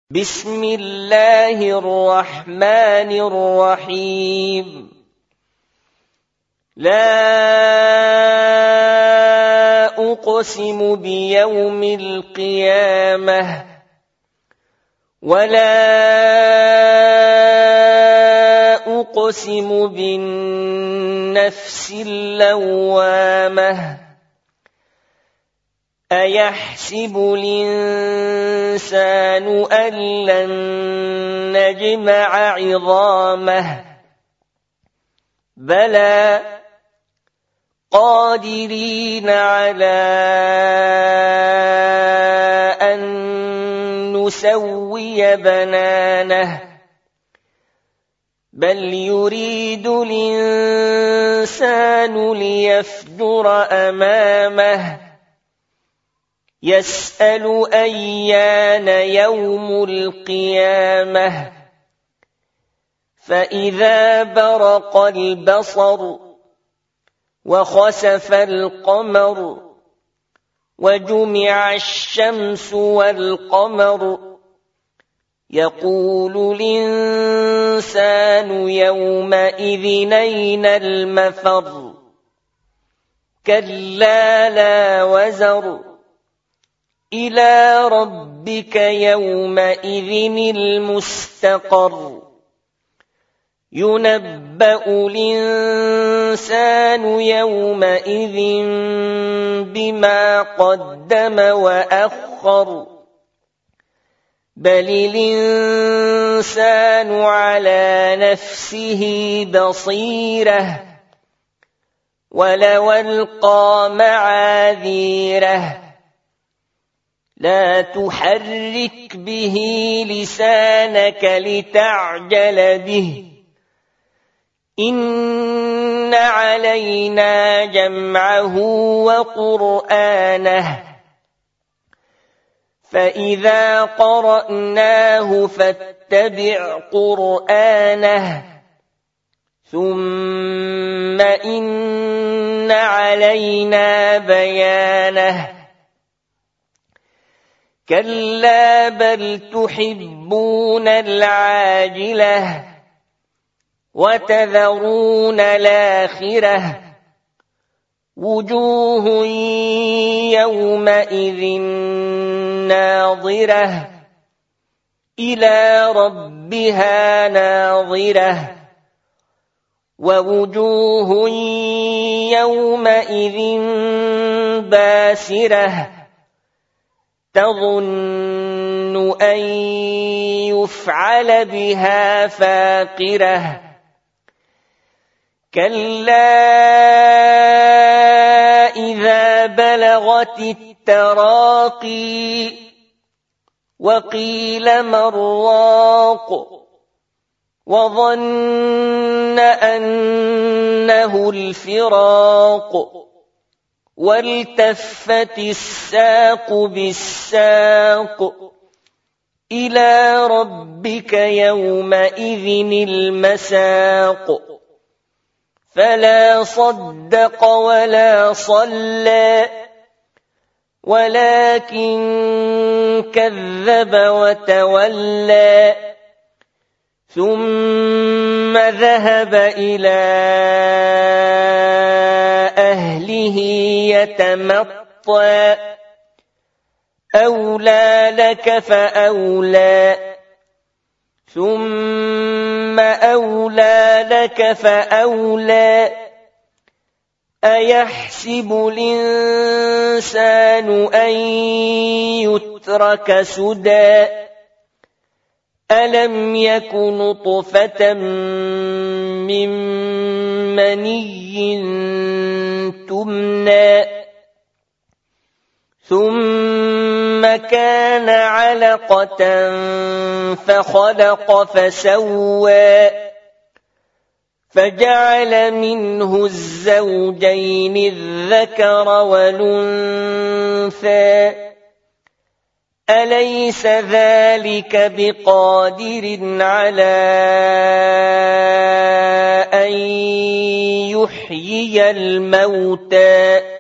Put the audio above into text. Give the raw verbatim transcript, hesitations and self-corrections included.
بسم الله الرحمن الرحيم لا أقسم بيوم القيامة ولا أقسم بالنفس اللوامة أيحسب الإنسان أن لن نجمع عظامه بلى قادرين على أن نسوي بنانه بل يريد الإنسان ليفجر أمامه يسأل أيان يوم القيامة فإذا برق البصر وخسف القمر وجمع الشمس والقمر يقول الإنسان يومئذ أين المفر كلا لا وزر إلى ربك يومئذ المستقر ينبأ الإنسان يومئذ بما قدم وأخر بل الإنسان على نفسه بصيرة ولو ألقى معاذيره لا تحرك به لسانك لتعجل به إن علينا جمعه وقرآنه فإذا قرأناه فاتبع قرآنه ثم إن علينا بيانه كلا بل تحبون العاجلة وتذرون الآخرة وجوه يومئذ ناظرة إلى ربها ناظرة ووجوه يومئذ باسرة تظن أن يفعل بها فاقرة كلا إذا بلغت التراقي وقيل من راق وظن أنه الفراق والتفت الساق بالساق إلى ربك يومئذ المساق فلا صدق ولا صلى ولكن كذب وتولى ثم ذهب إلى أهله يتمطى أولى لك فأولى ثم أولى لك فأولى أيحسب الإنسان أن يترك سدى ألم يك نطفة من مني تمنى ثم كان علقة فخلق فسوى فجعل منه الزوجين الذكر والأنثى أليس ذلك بقادر على أن يحيي الموتى